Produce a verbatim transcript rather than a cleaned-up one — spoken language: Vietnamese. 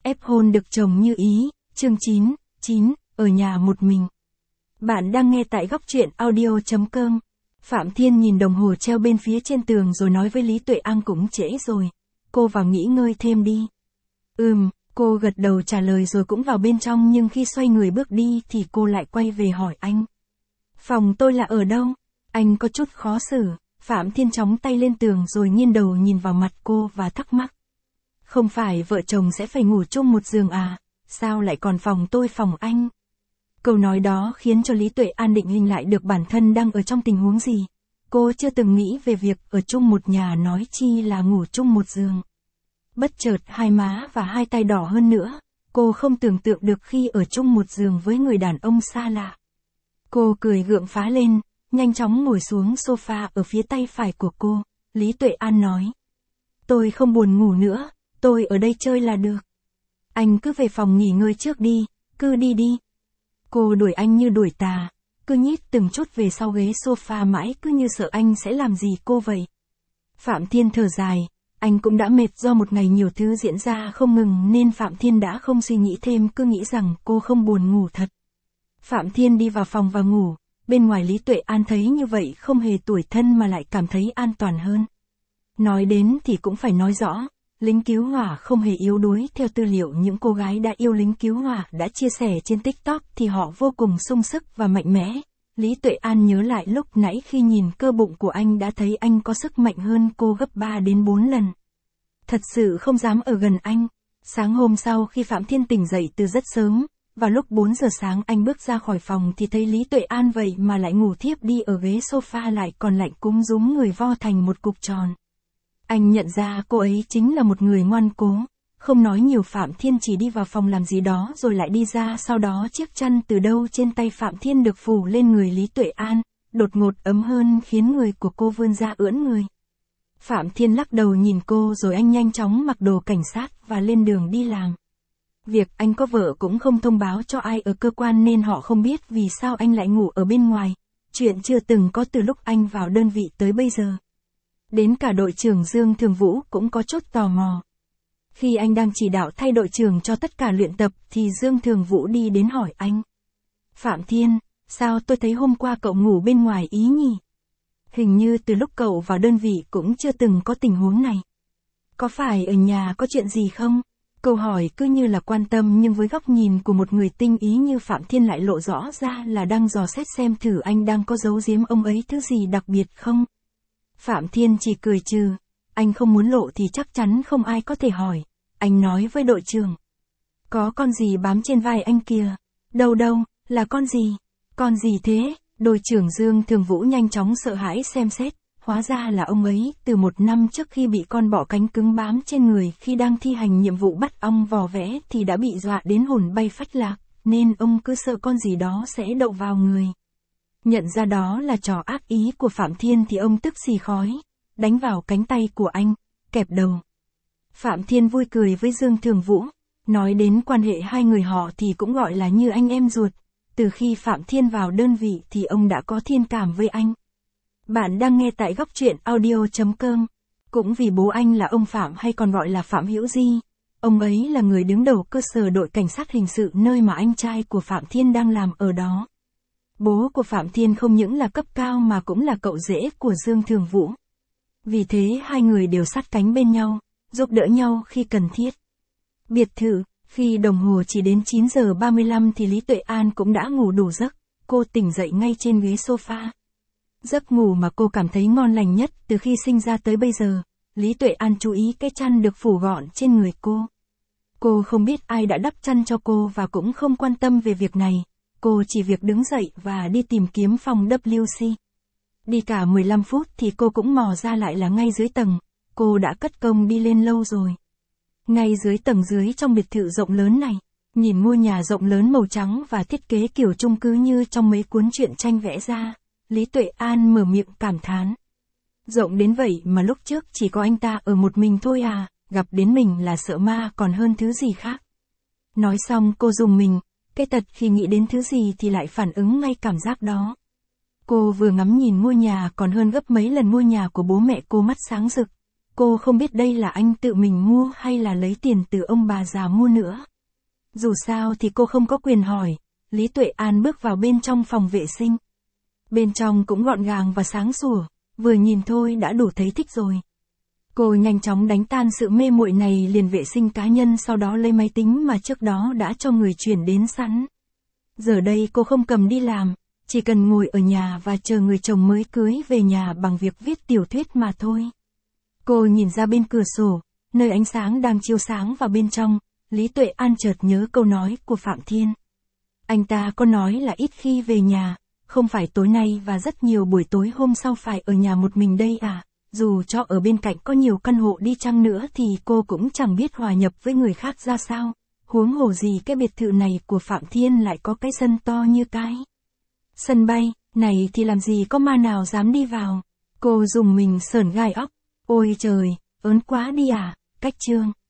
ép hôn được chồng như ý, chương chín, chín, ở nhà một mình. Bạn đang nghe tại góc truyện audio chấm com. Phạm Thiên nhìn đồng hồ treo bên phía trên tường rồi nói với Lý Tuệ An cũng trễ rồi. Cô vào nghỉ ngơi thêm đi. Ừm, cô gật đầu trả lời rồi cũng vào bên trong, nhưng khi xoay người bước đi thì cô lại quay về hỏi anh. Phòng tôi là ở đâu? Anh có chút khó xử. Phạm Thiên chóng tay lên tường rồi nghiêng đầu nhìn vào mặt cô và thắc mắc. Không phải vợ chồng sẽ phải ngủ chung một giường à? Sao lại còn phòng tôi phòng anh? Câu nói đó khiến cho Lý Tuệ An định hình lại được bản thân đang ở trong tình huống gì. Cô chưa từng nghĩ về việc ở chung một nhà, nói chi là ngủ chung một giường. Bất chợt hai má và hai tay đỏ hơn nữa. Cô không tưởng tượng được khi ở chung một giường với người đàn ông xa lạ. Cô cười gượng phá lên, nhanh chóng ngồi xuống sofa ở phía tay phải của cô. Lý Tuệ An nói. Tôi không buồn ngủ nữa, tôi ở đây chơi là được. Anh cứ về phòng nghỉ ngơi trước đi, cứ đi đi. Cô đuổi anh như đuổi tà, cứ nhích từng chút về sau ghế sofa mãi, cứ như sợ anh sẽ làm gì cô vậy. Phạm Thiên thở dài, anh cũng đã mệt do một ngày nhiều thứ diễn ra không ngừng nên Phạm Thiên đã không suy nghĩ thêm, cứ nghĩ rằng cô không buồn ngủ thật. Phạm Thiên đi vào phòng và ngủ, bên ngoài Lý Tuệ An thấy như vậy không hề tủi thân mà lại cảm thấy an toàn hơn. Nói đến thì cũng phải nói rõ, lính cứu hỏa không hề yếu đuối. Theo tư liệu những cô gái đã yêu lính cứu hỏa đã chia sẻ trên TikTok thì họ vô cùng sung sức và mạnh mẽ. Lý Tuệ An nhớ lại lúc nãy khi nhìn cơ bụng của anh đã thấy anh có sức mạnh hơn cô gấp ba đến bốn lần. Thật sự không dám ở gần anh. Sáng hôm sau khi Phạm Thiên tỉnh dậy từ rất sớm, vào lúc bốn giờ sáng anh bước ra khỏi phòng thì thấy Lý Tuệ An vậy mà lại ngủ thiếp đi ở ghế sofa, lại còn lạnh cúm rúm người vo thành một cục tròn. Anh nhận ra cô ấy chính là một người ngoan cố. Không nói nhiều, Phạm Thiên chỉ đi vào phòng làm gì đó rồi lại đi ra, sau đó chiếc chăn từ đâu trên tay Phạm Thiên được phủ lên người Lý Tuệ An, đột ngột ấm hơn khiến người của cô vươn ra ưỡn người. Phạm Thiên lắc đầu nhìn cô rồi anh nhanh chóng mặc đồ cảnh sát và lên đường đi làm. Việc anh có vợ cũng không thông báo cho ai ở cơ quan nên họ không biết vì sao anh lại ngủ ở bên ngoài. Chuyện chưa từng có từ lúc anh vào đơn vị tới bây giờ. Đến cả đội trưởng Dương Thường Vũ cũng có chút tò mò. Khi anh đang chỉ đạo thay đội trưởng cho tất cả luyện tập thì Dương Thường Vũ đi đến hỏi anh. Phạm Thiên, sao tôi thấy hôm qua cậu ngủ bên ngoài ý nhỉ? Hình như từ lúc cậu vào đơn vị cũng chưa từng có tình huống này. Có phải ở nhà có chuyện gì không? Câu hỏi cứ như là quan tâm nhưng với góc nhìn của một người tinh ý như Phạm Thiên lại lộ rõ ra là đang dò xét xem thử anh đang có giấu giếm ông ấy thứ gì đặc biệt không. Phạm Thiên chỉ cười trừ, anh không muốn lộ thì chắc chắn không ai có thể hỏi. Anh nói với đội trưởng. Có con gì bám trên vai anh kìa? Đâu đâu, là con gì? Con gì thế? Đội trưởng Dương Thường Vũ nhanh chóng sợ hãi xem xét, hóa ra là ông ấy từ một năm trước khi bị con bọ cánh cứng bám trên người khi đang thi hành nhiệm vụ bắt ong vò vẽ thì đã bị dọa đến hồn bay phách lạc, nên ông cứ sợ con gì đó sẽ đậu vào người. Nhận ra đó là trò ác ý của Phạm Thiên thì ông tức xì khói, đánh vào cánh tay của anh, kẹp đầu. Phạm Thiên vui cười với Dương Thường Vũ, nói đến quan hệ hai người họ thì cũng gọi là như anh em ruột. Từ khi Phạm Thiên vào đơn vị thì ông đã có thiên cảm với anh. Bạn đang nghe tại góc truyện audio chấm com. Cũng vì bố anh là ông Phạm hay còn gọi là Phạm Hữu Di. Ông ấy là người đứng đầu cơ sở đội cảnh sát hình sự nơi mà anh trai của Phạm Thiên đang làm ở đó. Bố của Phạm Thiên không những là cấp cao mà cũng là cậu rể của Dương Thường Vũ. Vì thế hai người đều sát cánh bên nhau, giúp đỡ nhau khi cần thiết. Biệt thự, khi đồng hồ chỉ đến chín giờ ba mươi lăm thì Lý Tuệ An cũng đã ngủ đủ giấc, cô tỉnh dậy ngay trên ghế sofa. Giấc ngủ mà cô cảm thấy ngon lành nhất từ khi sinh ra tới bây giờ. Lý Tuệ An chú ý cái chăn được phủ gọn trên người cô. Cô không biết ai đã đắp chăn cho cô và cũng không quan tâm về việc này. Cô chỉ việc đứng dậy và đi tìm kiếm phòng W C. Đi cả mười lăm phút thì cô cũng mò ra lại là ngay dưới tầng. Cô đã cất công đi lên lâu rồi. Ngay dưới tầng dưới trong biệt thự rộng lớn này, nhìn ngôi nhà rộng lớn màu trắng và thiết kế kiểu chung cư như trong mấy cuốn truyện tranh vẽ ra, Lý Tuệ An mở miệng cảm thán. Rộng đến vậy mà lúc trước chỉ có anh ta ở một mình thôi à, gặp đến mình là sợ ma còn hơn thứ gì khác. Nói xong cô dùng mình, cái tật khi nghĩ đến thứ gì thì lại phản ứng ngay cảm giác đó. Cô vừa ngắm nhìn ngôi nhà còn hơn gấp mấy lần ngôi nhà của bố mẹ cô, mắt sáng rực. Cô không biết đây là anh tự mình mua hay là lấy tiền từ ông bà già mua nữa. Dù sao thì cô không có quyền hỏi. Lý Tuệ An bước vào bên trong phòng vệ sinh. Bên trong cũng gọn gàng và sáng sủa, vừa nhìn thôi đã đủ thấy thích rồi. Cô nhanh chóng đánh tan sự mê muội này, liền vệ sinh cá nhân, sau đó lấy máy tính mà trước đó đã cho người chuyển đến sẵn. Giờ đây cô không cầm đi làm, chỉ cần ngồi ở nhà và chờ người chồng mới cưới về nhà bằng việc viết tiểu thuyết mà thôi. Cô nhìn ra bên cửa sổ, nơi ánh sáng đang chiếu sáng vào bên trong, Lý Tuệ An chợt nhớ câu nói của Phạm Thiên. Anh ta có nói là ít khi về nhà, không phải tối nay và rất nhiều buổi tối hôm sau phải ở nhà một mình đây à? Dù cho ở bên cạnh có nhiều căn hộ đi chăng nữa thì cô cũng chẳng biết hòa nhập với người khác ra sao. Huống hồ gì cái biệt thự này của Phạm Thiên lại có cái sân to như cái sân bay, này thì làm gì có ma nào dám đi vào. Cô dùng mình sởn gai óc. Ôi trời, ớn quá đi à, cách chương.